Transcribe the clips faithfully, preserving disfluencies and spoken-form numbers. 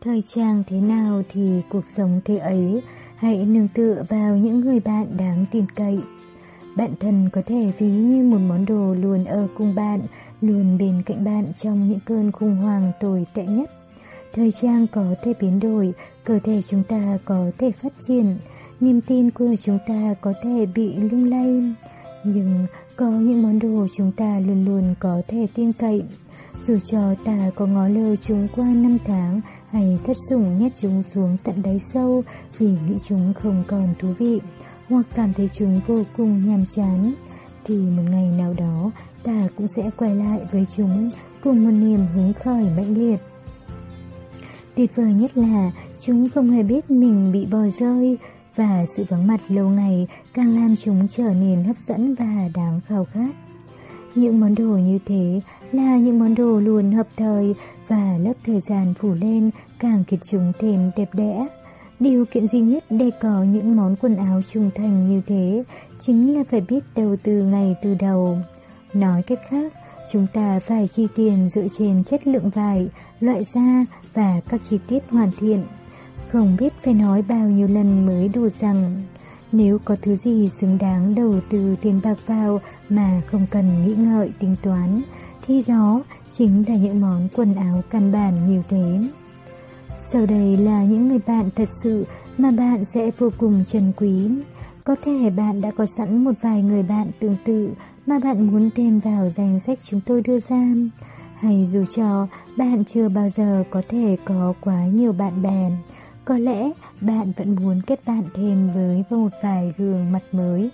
Thời trang thế nào thì cuộc sống thế ấy, hãy nương tựa vào những người bạn đáng tin cậy. Bạn thân có thể ví như một món đồ luôn ở cùng bạn, luôn bên cạnh bạn trong những cơn khủng hoảng tồi tệ nhất. Thời trang có thể biến đổi, cơ thể chúng ta có thể phát triển, niềm tin của chúng ta có thể bị lung lay. Nhưng có những món đồ chúng ta luôn luôn có thể tin cậy. Dù cho ta có ngó lơ chúng qua năm tháng hay thất sủng nhét chúng xuống tận đáy sâu vì nghĩ chúng không còn thú vị, hoặc cảm thấy chúng vô cùng nhàm chán, thì một ngày nào đó ta cũng sẽ quay lại với chúng cùng một niềm hứng khởi mãnh liệt. Tuyệt vời nhất là chúng không hề biết mình bị bỏ rơi, và sự vắng mặt lâu ngày càng làm chúng trở nên hấp dẫn và đáng khao khát. Những món đồ như thế là những món đồ luôn hợp thời, và lớp thời gian phủ lên càng khiến chúng thêm đẹp đẽ. Điều kiện duy nhất để có những món quần áo trung thành như thế chính là phải biết đầu tư ngay từ đầu. Nói cách khác, chúng ta phải chi tiền dựa trên chất lượng vải, loại da và các chi tiết hoàn thiện. Không biết phải nói bao nhiêu lần mới đủ rằng, nếu có thứ gì xứng đáng đầu tư tiền bạc vào mà không cần nghĩ ngợi tính toán, thì đó chính là những món quần áo căn bản như thế. Sau đây là những người bạn thật sự mà bạn sẽ vô cùng trân quý. Có thể bạn đã có sẵn một vài người bạn tương tự mà bạn muốn thêm vào danh sách chúng tôi đưa ra. Hay dù cho bạn chưa bao giờ có thể có quá nhiều bạn bè, có lẽ bạn vẫn muốn kết bạn thêm với một vài gương mặt mới.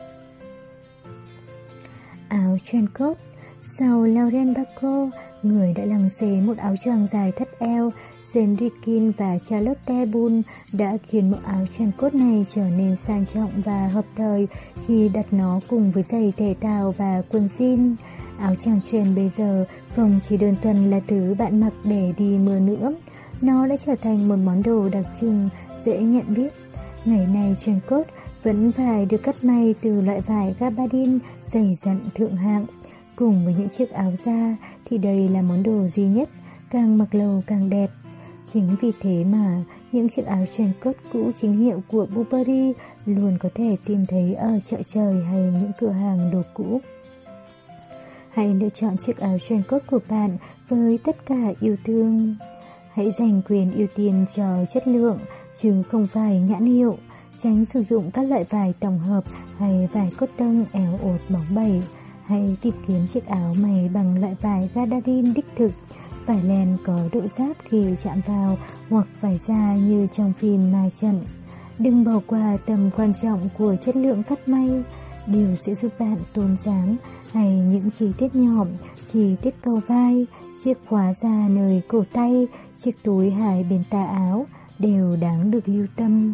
Áo trenchcoat. Sau Laurent Bacot, người đã lăng xê một áo choàng dài thắt eo, Jane Birkin và Charlotte Bull đã khiến bộ áo trenchcoat này trở nên sang trọng và hợp thời khi đặt nó cùng với giày thể thao và quần jean. Áo choàng trend bây giờ không chỉ đơn thuần là thứ bạn mặc để đi mưa nữa, nó đã trở thành một món đồ đặc trưng, dễ nhận biết. Ngày nay trenchcoat vẫn phải được cắt may từ loại vải gabardine dày dặn thượng hạng. Cùng với những chiếc áo da thì đây là món đồ duy nhất, càng mặc lâu càng đẹp. Chính vì thế mà những chiếc áo trenchcoat cũ chính hiệu của Burberry luôn có thể tìm thấy ở chợ trời hay những cửa hàng đồ cũ. Hãy lựa chọn chiếc áo trenchcoat của bạn với tất cả yêu thương. Hãy dành quyền ưu tiên cho chất lượng, chứ không phải nhãn hiệu. Tránh sử dụng các loại vải tổng hợp hay vải cotton éo ột bóng bẩy. Hãy tìm kiếm chiếc áo may bằng loại vải gabardine đích thực, vải len có độ ráp khi chạm vào, hoặc vải da như trong phim ma trận. Đừng bỏ qua tầm quan trọng của chất lượng cắt may. Điều sẽ giúp bạn tôn dáng, hay những chi tiết nhỏ, chi tiết cầu vai, chiếc khóa da nơi cổ tay, chiếc túi hai bên tà áo đều đáng được lưu tâm.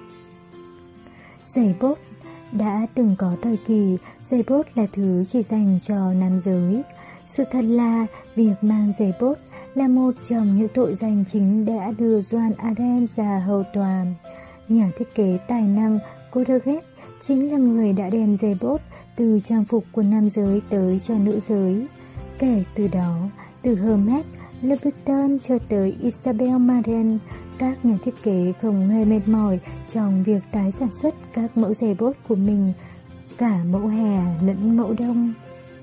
Giày bốt. Đã từng có thời kỳ, giày bốt là thứ chỉ dành cho nam giới. Sự thật là việc mang giày bốt là một trong những tội danh chính đã đưa Joan Arend ra hầu tòa. Nhà thiết kế tài năng Codergett chính là người đã đem giày bốt từ trang phục của nam giới tới cho nữ giới. Kể từ đó, từ Hermès, Louboutin cho tới Isabel Marant, các nhà thiết kế không hề mệt mỏi trong việc tái sản xuất các mẫu giày bốt của mình, cả mẫu hè lẫn mẫu đông.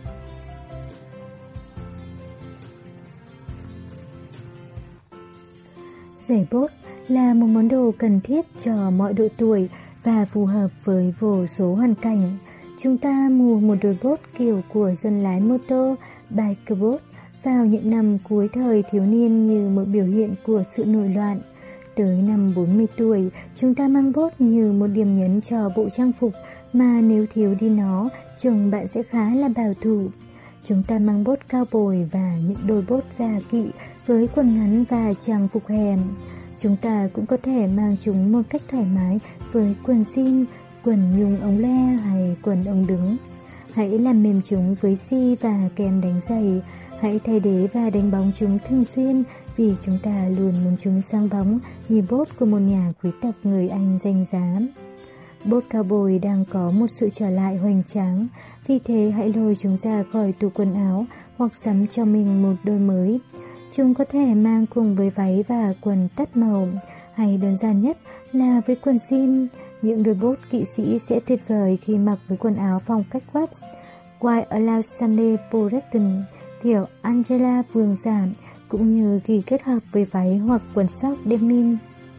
Giày bốt là một món đồ cần thiết cho mọi độ tuổi và phù hợp với vô số hoàn cảnh. Chúng ta mua một đôi bốt kiểu của dân lái mô tô, biker bốt, vào những năm cuối thời thiếu niên như một biểu hiện của sự nổi loạn. Tới năm bốn mươi tuổi, chúng ta mang bốt như một điểm nhấn cho bộ trang phục mà nếu thiếu đi nó, trông bạn sẽ khá là bảo thủ. Chúng ta mang bốt cao bồi và những đôi bốt da kỵ với quần ngắn và trang phục hè. Chúng ta cũng có thể mang chúng một cách thoải mái với quần jean, quần nhung ống le hay quần ống đứng. Hãy làm mềm chúng với xi và kem đánh giày. Hãy thay đế và đánh bóng chúng thường xuyên, vì chúng ta luôn muốn chúng sáng bóng như bốt của một nhà quý tộc người Anh danh giá. Bốt cowboy đang có một sự trở lại hoành tráng, vì thế hãy lôi chúng ra khỏi tủ quần áo hoặc sắm cho mình một đôi mới. chúng có thể mang cùng với váy và quần tất màu, hay đơn giản nhất là với quần jean. Những đôi bốt kỵ sĩ sẽ tuyệt vời khi mặc với quần áo phong cách Watts, White Alexander Poreton, kiểu Angela Vương giả, cũng như khi kết hợp với váy hoặc quần sóc denim.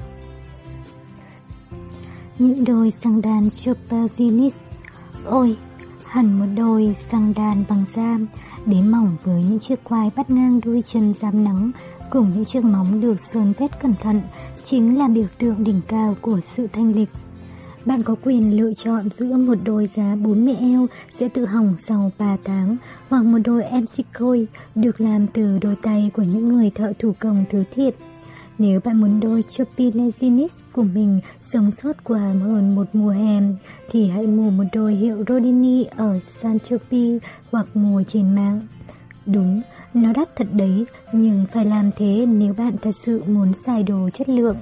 Những đôi xăng đan Chopperzinis. Ôi, hẳn một đôi xăng đan bằng da, đế mỏng với những chiếc quai bắt ngang đôi chân rám nắng, cùng những chiếc móng được sơn vết cẩn thận, chính là biểu tượng đỉnh cao của sự thanh lịch. Bạn có quyền lựa chọn giữa một đôi giá bốn mươi eo sẽ tự hỏng sau ba tháng, hoặc một đôi em xê Koi được làm từ đôi tay của những người thợ thủ công thứ thiệt. Nếu bạn muốn đôi Chopperzinis của mình sống sót qua hơn một mùa hè, thì hãy mua một đôi hiệu Rodini ở Saint-Tropez hoặc mua trên mạng. Đúng, nó đắt thật đấy, nhưng phải làm thế nếu bạn thật sự muốn xài đồ chất lượng.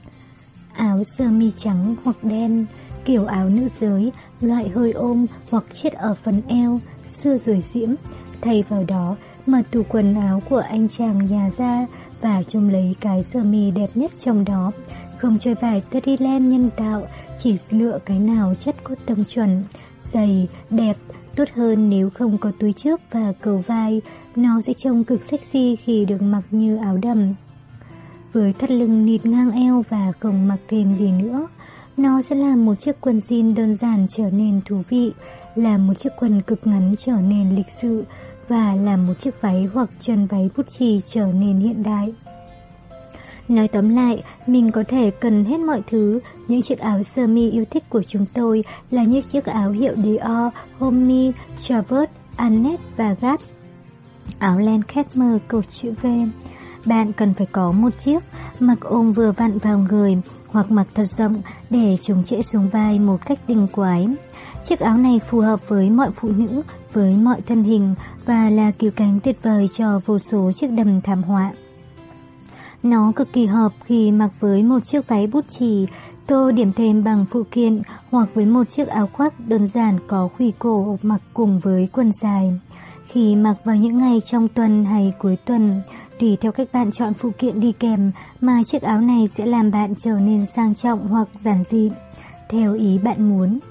Áo sơ mi trắng hoặc đen, kiểu áo nữ giới, loại hơi ôm hoặc chiết ở phần eo, xưa rồi diễm. Thay vào đó, mở tủ quần áo của anh chàng nhà ra và trông lấy cái sơ mi đẹp nhất trong đó. Không chơi vải Terryland nhân tạo, chỉ lựa cái nào chất cốt tông chuẩn, dày, đẹp. Tốt hơn nếu không có túi trước và cầu vai, nó sẽ trông cực sexy khi được mặc như áo đầm. Với thắt lưng nịt ngang eo và không mặc thêm gì nữa, nó sẽ làm một chiếc quần jean đơn giản trở nên thú vị, làm một chiếc quần cực ngắn trở nên lịch sự, và làm một chiếc váy hoặc chân váy Gucci trở nên hiện đại. Nói tóm lại, mình có thể cần hết mọi thứ. Những chiếc áo sơ mi yêu thích của chúng tôi là những chiếc áo hiệu Dior, Homey, Travers, Annette và Gap. Áo len khét mờ cầu chữ V. Bạn cần phải có một chiếc, mặc ôm vừa vặn vào người, hoặc mặc thật rộng để chúng trễ xuống vai một cách tinh quái. Chiếc áo này phù hợp với mọi phụ nữ, với mọi thân hình, và là cứu cánh tuyệt vời cho vô số chiếc đầm thảm họa. Nó cực kỳ hợp khi mặc với một chiếc váy bút chì, tô điểm thêm bằng phụ kiện, hoặc với một chiếc áo khoác đơn giản có khuỷu cổ mặc cùng với quần dài. Khi mặc vào những ngày trong tuần hay cuối tuần, tùy theo cách bạn chọn phụ kiện đi kèm mà chiếc áo này sẽ làm bạn trở nên sang trọng hoặc giản dị, theo ý bạn muốn.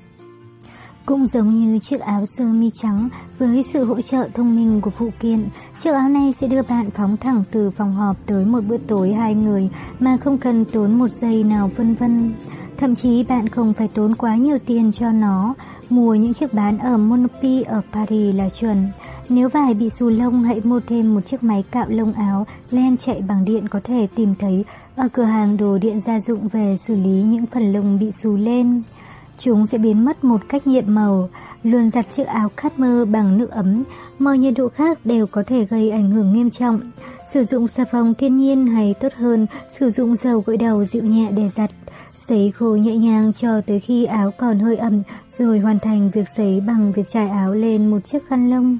Cũng giống như chiếc áo sơ mi trắng, với sự hỗ trợ thông minh của phụ kiện, chiếc áo này sẽ đưa bạn phóng thẳng từ phòng họp tới một bữa tối hai người mà không cần tốn một giây nào vân vân. Thậm chí bạn không phải tốn quá nhiều tiền cho nó, mua những chiếc bán ở Monoprix ở Paris là chuẩn. Nếu vải bị xù lông, hãy mua thêm một chiếc máy cạo lông áo len chạy bằng điện có thể tìm thấy ở cửa hàng đồ điện gia dụng về xử lý những phần lông bị xù lên. Chúng sẽ biến mất một cách nhiệm màu. Luôn giặt chiếc áo cashmere bằng nước ấm, mọi nhiệt độ khác đều có thể gây ảnh hưởng nghiêm trọng. Sử dụng xà phòng thiên nhiên hay tốt hơn, sử dụng dầu gội đầu dịu nhẹ để giặt. Sấy khô nhẹ nhàng cho tới khi áo còn hơi ẩm, rồi hoàn thành việc sấy bằng việc trải áo lên một chiếc khăn lông.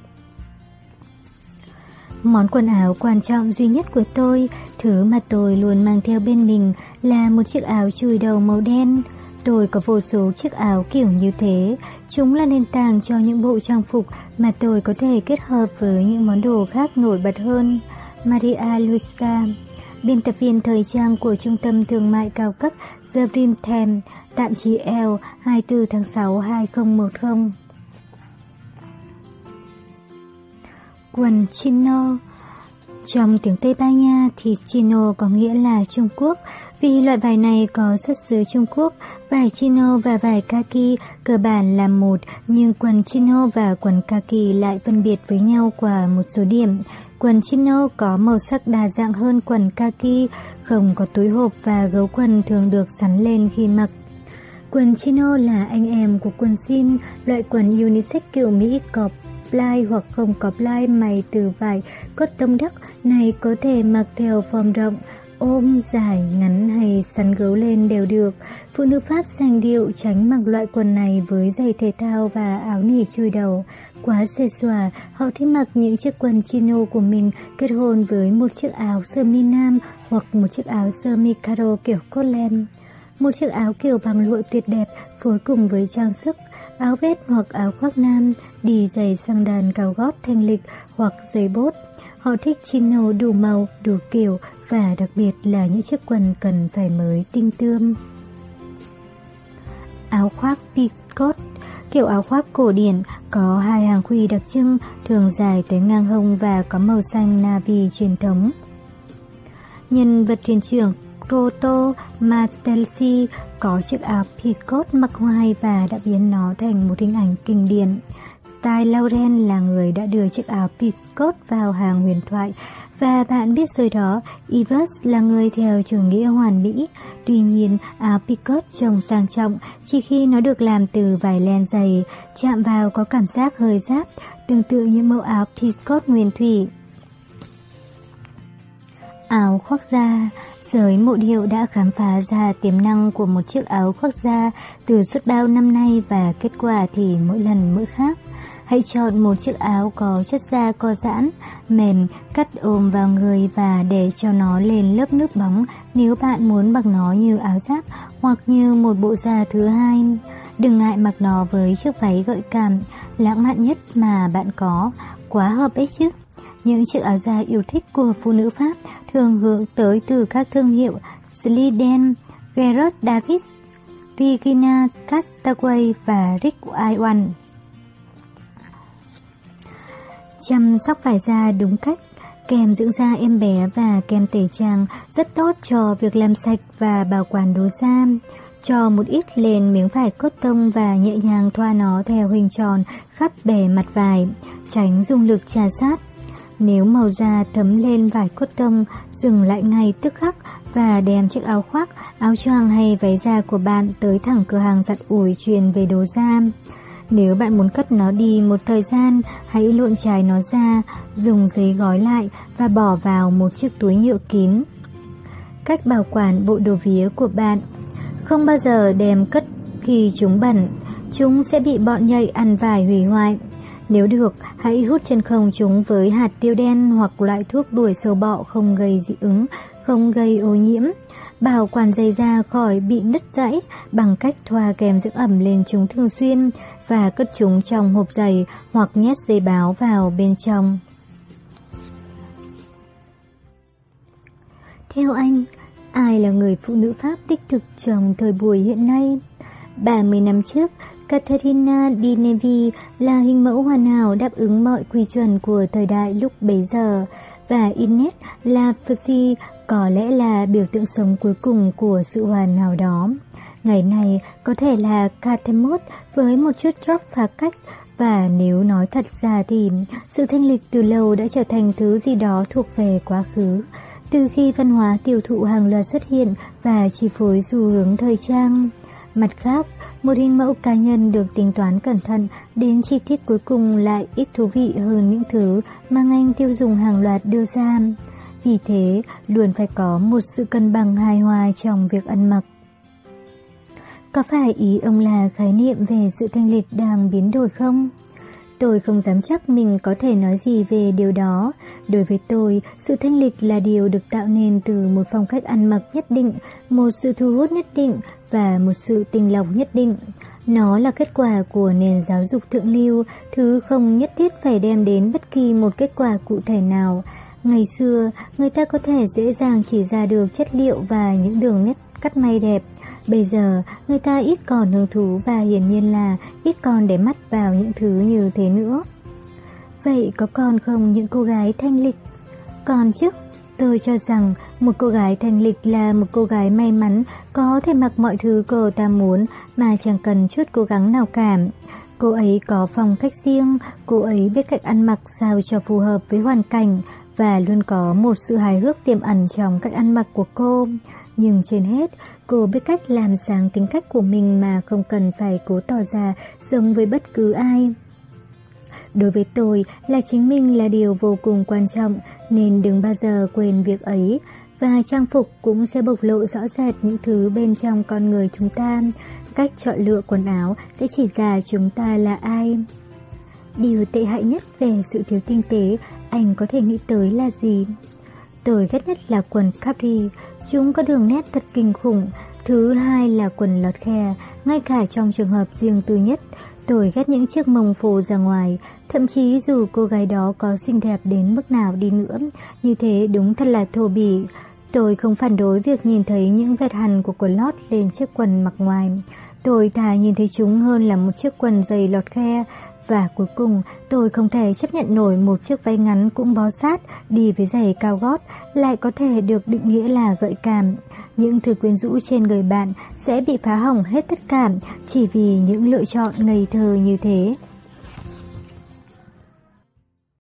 Món quần áo quan trọng duy nhất của tôi, thứ mà tôi luôn mang theo bên mình, là một chiếc áo chùi đầu màu đen. Tôi có vô số chiếc áo kiểu như thế, chúng là nền tảng cho những bộ trang phục mà tôi có thể kết hợp với những món đồ khác nổi bật hơn. Maria Luisa, biên tập viên thời trang của trung tâm thương mại cao cấp The Printemps, tạp chí Elle, hai mươi tư tháng sáu năm hai nghìn không trăm mười. Quần chino. Trong tiếng Tây Ban Nha thì chino có nghĩa là Trung Quốc. Vì loại vải này có xuất xứ Trung Quốc, vải chino và vải kaki cơ bản là một, nhưng quần chino và quần kaki lại phân biệt với nhau qua một số điểm. Quần chino có màu sắc đa dạng hơn quần kaki, không có túi hộp và gấu quần thường được sắn lên khi mặc. Quần chino là anh em của quần jean, loại quần unisex kiểu Mỹ có ply hoặc không có ply mày từ vải cốt tông đất này, có thể mặc theo form rộng, ôm, dài, ngắn hay sắn gấu lên đều được. Phụ nữ Pháp sành điệu tránh mặc loại quần này với giày thể thao và áo nỉ chui đầu. Quá xề xòa, họ thích mặc những chiếc quần chino của mình kết hôn với một chiếc áo sơ mi nam hoặc một chiếc áo sơ mi caro kiểu cốt len. Một chiếc áo kiểu bằng lụa tuyệt đẹp phối cùng với trang sức, áo vest hoặc áo khoác nam, đi giày sang đàn cao gót thanh lịch hoặc giày bốt. Họ thích chino đủ màu, đủ kiểu và đặc biệt là những chiếc quần cần phải mới tinh tươm. Áo khoác peacock, kiểu áo khoác cổ điển có hai hàng khuy đặc trưng, thường dài tới ngang hông và có màu xanh navy truyền thống. Nhân vật thuyền trưởng Proto Martelsi có chiếc áo peacock mặc hoài và đã biến nó thành một hình ảnh kinh điển. Style Lauren là người đã đưa chiếc áo peacock vào hàng huyền thoại, và bạn biết rồi đó, Yves là người theo chủ nghĩa hoàn mỹ. Tuy nhiên, áo peacock trông sang trọng chỉ khi nó được làm từ vải len dày, chạm vào có cảm giác hơi ráp, tương tự như mẫu áo peacock nguyên thủy. Áo khoác da. Giới mộ điệu đã khám phá ra tiềm năng của một chiếc áo khoác da từ suốt bao năm nay, và kết quả thì mỗi lần mỗi khác. Hãy chọn một chiếc áo có chất da co giãn, mềm, cắt ôm vào người và để cho nó lên lớp nước bóng nếu bạn muốn mặc nó như áo giáp hoặc như một bộ da thứ hai. Đừng ngại mặc nó với chiếc váy gợi cảm, lãng mạn nhất mà bạn có, quá hợp ấy chứ. Những chiếc áo da yêu thích của phụ nữ Pháp thường hướng tới từ các thương hiệu Sliden, Gerard Davis, Regina Cataway và Rick Iwan. Chăm sóc vải da đúng cách. Kem dưỡng da em bé và kem tẩy trang rất tốt cho việc làm sạch và bảo quản đồ da. Cho một ít lên miếng vải cotton và nhẹ nhàng thoa nó theo hình tròn khắp bề mặt vải, tránh dùng lực chà sát. Nếu màu da thấm lên vải cotton, dừng lại ngay tức khắc và đem chiếc áo khoác, áo choàng hay váy da của bạn tới thẳng cửa hàng giặt ủi chuyên về đồ da. Nếu bạn muốn cất nó đi một thời gian, hãy lộn chải nó ra, dùng giấy gói lại và bỏ vào một chiếc túi nhựa kín. Cách bảo quản bộ đồ vía của bạn. Không bao giờ đem cất khi chúng bẩn, chúng sẽ bị bọn nhạy ăn vải hủy hoại. Nếu được, hãy hút chân không chúng với hạt tiêu đen hoặc loại thuốc đuổi sâu bọ không gây dị ứng, không gây ô nhiễm. Bảo quản giày da khỏi bị nứt rãy bằng cách thoa kem dưỡng ẩm lên chúng thường xuyên và cất chúng trong hộp giày hoặc nhét giấy báo vào bên trong. Theo anh, ai là người phụ nữ Pháp đích thực trong thời buổi hiện nay? ba mươi năm trước, Caterina di Nevi là hình mẫu hoàn hảo đáp ứng mọi quy chuẩn của thời đại lúc bấy giờ, và Ines Lafferty có lẽ là biểu tượng sống cuối cùng của sự hoàn hảo đó. Ngày này có thể là Kate Moss với một chút rock phá cách, và nếu nói thật ra thì sự thanh lịch từ lâu đã trở thành thứ gì đó thuộc về quá khứ, từ khi văn hóa tiêu thụ hàng loạt xuất hiện và chi phối xu hướng thời trang. Mặt khác, một hình mẫu cá nhân được tính toán cẩn thận đến chi tiết cuối cùng lại ít thú vị hơn những thứ mà ngành tiêu dùng hàng loạt đưa ra. Vì thế, luôn phải có một sự cân bằng hài hòa trong việc ăn mặc. Có phải ý ông là khái niệm về sự thanh lịch đang biến đổi không? Tôi không dám chắc mình có thể nói gì về điều đó. Đối với tôi, sự thanh lịch là điều được tạo nên từ một phong cách ăn mặc nhất định, một sự thu hút nhất định và một sự tinh lọc nhất định. Nó là kết quả của nền giáo dục thượng lưu, thứ không nhất thiết phải đem đến bất kỳ một kết quả cụ thể nào. Ngày xưa, người ta có thể dễ dàng chỉ ra được chất liệu và những đường nét cắt may đẹp. Bây giờ, người ta ít còn hứng thú và hiển nhiên là ít còn để mắt vào những thứ như thế nữa. Vậy có còn không những cô gái thanh lịch? Còn chứ, tôi cho rằng một cô gái thanh lịch là một cô gái may mắn có thể mặc mọi thứ cô ta muốn mà chẳng cần chút cố gắng nào cả. Cô ấy có phong cách riêng, cô ấy biết cách ăn mặc sao cho phù hợp với hoàn cảnh và luôn có một sự hài hước tiềm ẩn trong cách ăn mặc của cô. Nhưng trên hết, cô biết cách làm sáng tính cách của mình mà không cần phải cố tỏ ra giống với bất cứ ai. Đối với tôi, là chính mình là điều vô cùng quan trọng, nên đừng bao giờ quên việc ấy. Và trang phục cũng sẽ bộc lộ rõ rệt những thứ bên trong con người chúng ta. Cách chọn lựa quần áo sẽ chỉ ra chúng ta là ai. Điều tệ hại nhất về sự thiếu tinh tế anh có thể nghĩ tới là gì? Tôi ghét nhất là quần capri, chúng có đường nét thật kinh khủng. Thứ hai là quần lót khe, ngay cả trong trường hợp riêng tư nhất, Tôi ghét những chiếc mông phô ra ngoài, thậm chí dù cô gái đó có xinh đẹp đến mức nào đi nữa, như thế đúng thật là thô bỉ. Tôi không phản đối việc nhìn thấy những vết hằn của quần lót lên chiếc quần mặc ngoài. Tôi thà nhìn thấy chúng hơn là một chiếc quần dày lọt khe. Và cuối cùng, tôi không thể chấp nhận nổi một chiếc váy ngắn cũng bó sát, đi với giày cao gót, lại có thể được định nghĩa là gợi cảm. Những thứ quyến rũ trên người bạn sẽ bị phá hỏng hết tất cả chỉ vì những lựa chọn ngây thơ như thế.